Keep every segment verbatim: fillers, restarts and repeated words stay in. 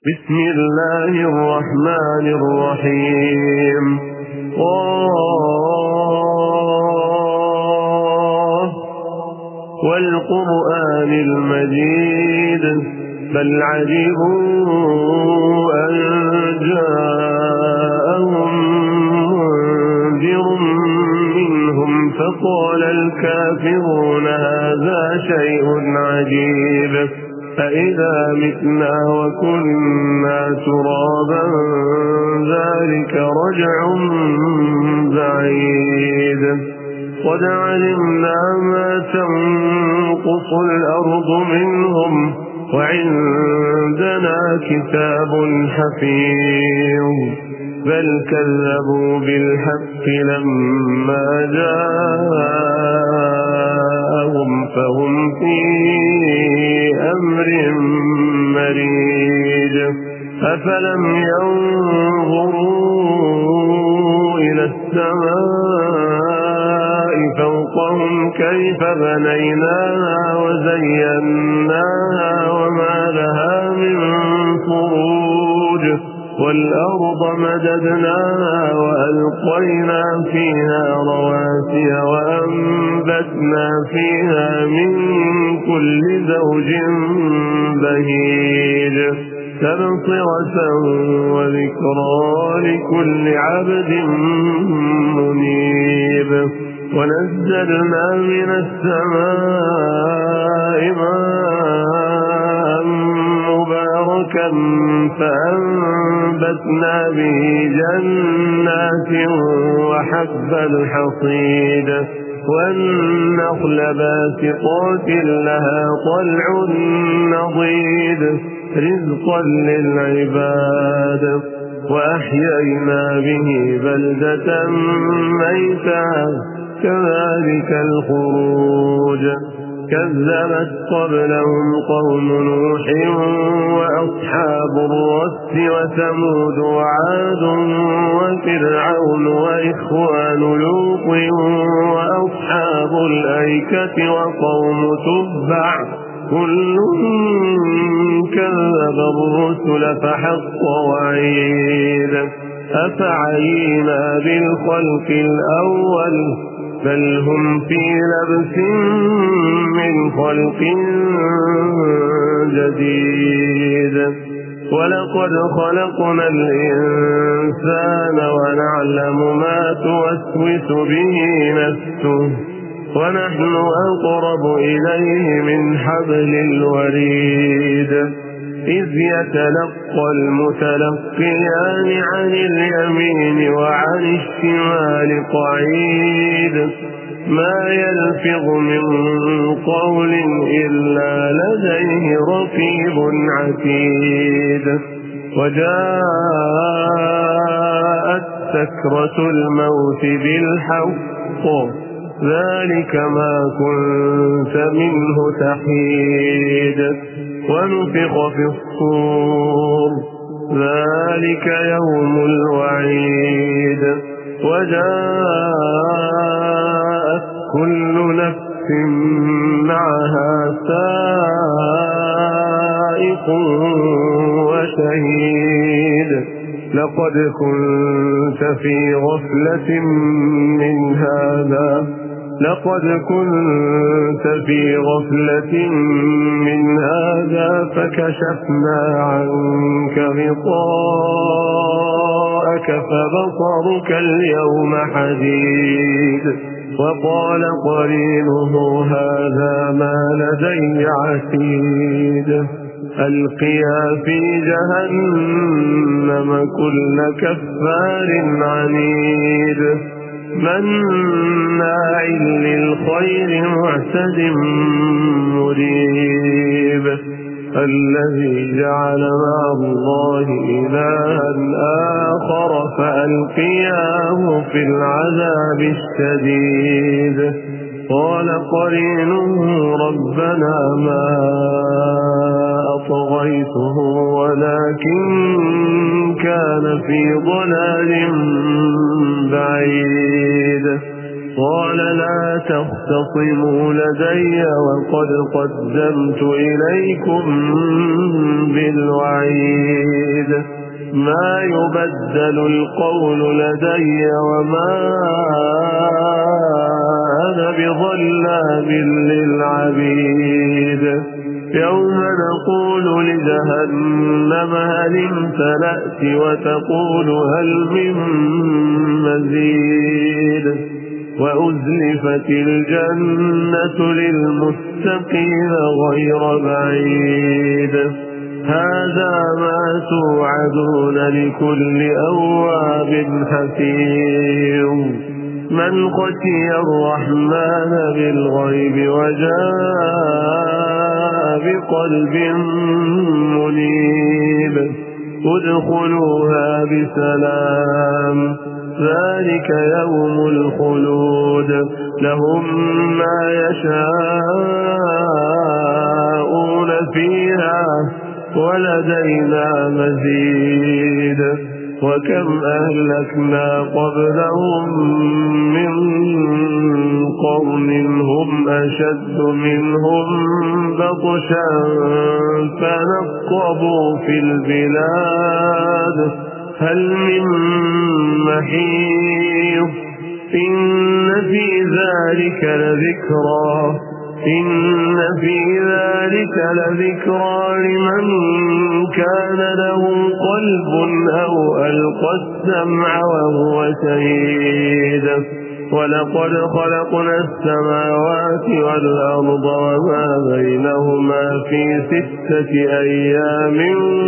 بسم الله الرحمن الرحيم. الله والقرآن المجيد بل عجبوا أن جاءهم منذر منهم فقال الكافرون هذا شيء عجيب أإذا متنا وكنا ترابا ذلك رجع بعيد قد علمنا ما تنقص الأرض منهم وعندنا كتاب حفيظ بل كذبوا بالحق لما جاءهم فهم في أمر مريج أفلم ينظروا إلى السماء فوقهم كيف بنيناها وزيناها وما لها من فروج والأرض مددناها وألقينا فيها رواسي وأنبتنا فيها من كل زوج بهيج تبصرة وذكرى لكل عبد منيب ونزلنا من السماء ماء مباركا فأنبتنا به جنات وحب الحصيد والنخل باسقات لها طلع نضيد رزقا للعباد وأحيينا به بلدة ميتا كذلك الخروج كذبت قبلهم قوم نوح وأصحاب الرس وثمود وعاد وفرعون وإخوان لوط وأصحاب الأيكة وقوم تبع كل كذب الرسل فحق وعيد أفعينا بالخلق الأول بل هم في لبس من خلق جديد ولقد خلقنا الإنسان ونعلم ما توسوس به نفسه ونحن أقرب إليه من حبل الوريد إذ يتلقى المتلقيان عن اليمين وعن الشمال قعيد ما يلفظ من قول إلا لديه رقيب عتيد وجاءت سكرة الموت بالحق ذلك ما كنت منه تحيد ونفخ في الصور ذلك يوم الوعيد وجاءت كل نفس معها سائق وشهيد لقد كنت في غفلة من هذا لقد كنت في غفلة من هذا فكشفنا عنك غطاءك فبصرك اليوم حديد وقال قرينه هذا ما لدي عتيد ألقيا في جهنم كل كفار عنيد مناع للخير معتد مريب الذي جعل مع الله إلها آخر فألقياه في العذاب الشديد قال قرينه ربنا ما أطغيته ولكن كان في ضلال بعيد قال لا تختصموا لدي وقد قدمت إليكم بالوعيد بعيد ما يبدل القول لدي وما أنا بظلام للعبيد يوم نقول لجهنم هل امتلأت وتقول هل من مزيد وأزلفت الجنة للمتقين غير بعيد هذا ما توعدون لكل أواب حفيظ من خشي الرحمن بالغيب وجاء بقلب منيب ادخلوها بسلام ذلك يوم الخلود لهم ما يشاءون فيها ولدينا مزيد وكم أهلكنا قبلهم من قرن هم أشد منهم بطشا فنقبوا في البلاد هل من محيص إن في ذلك لذكرى إن في ذلك لذكرى لمن كان له قلب أو ألقى السمع وهو شهيد ولقد خلقنا السماوات والأرض وما بينهما في ستة أيام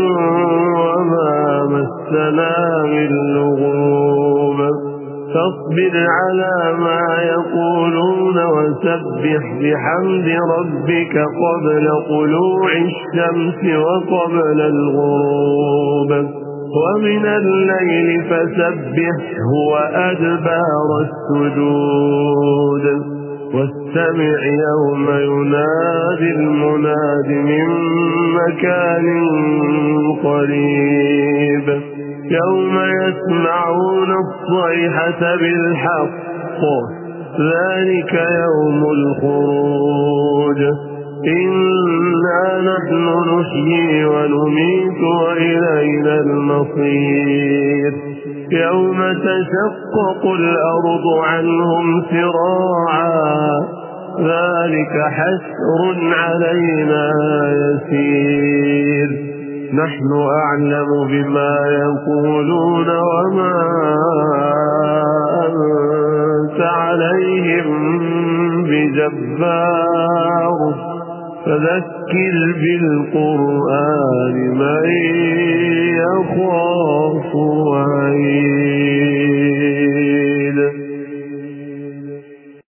وما مسنا من لغوب فاصبر على ما يقولون وسبح بحمد ربك قبل طلوع الشمس وقبل الغروب ومن الليل فسبحه وأدبار السجود واستمع يوم ينادي المناد من مكان قريب يوم يسمعون الصيحة بالحق ذلك يوم الخروج إنا نحن نحيي ونميت وإلينا المصير يوم تشقق الأرض عنهم سراعا ذلك حسر علينا يسير نحن أعلم بما يقولون وما أنت عليهم بجبار فذكر بالقرآن من يخاف وعيد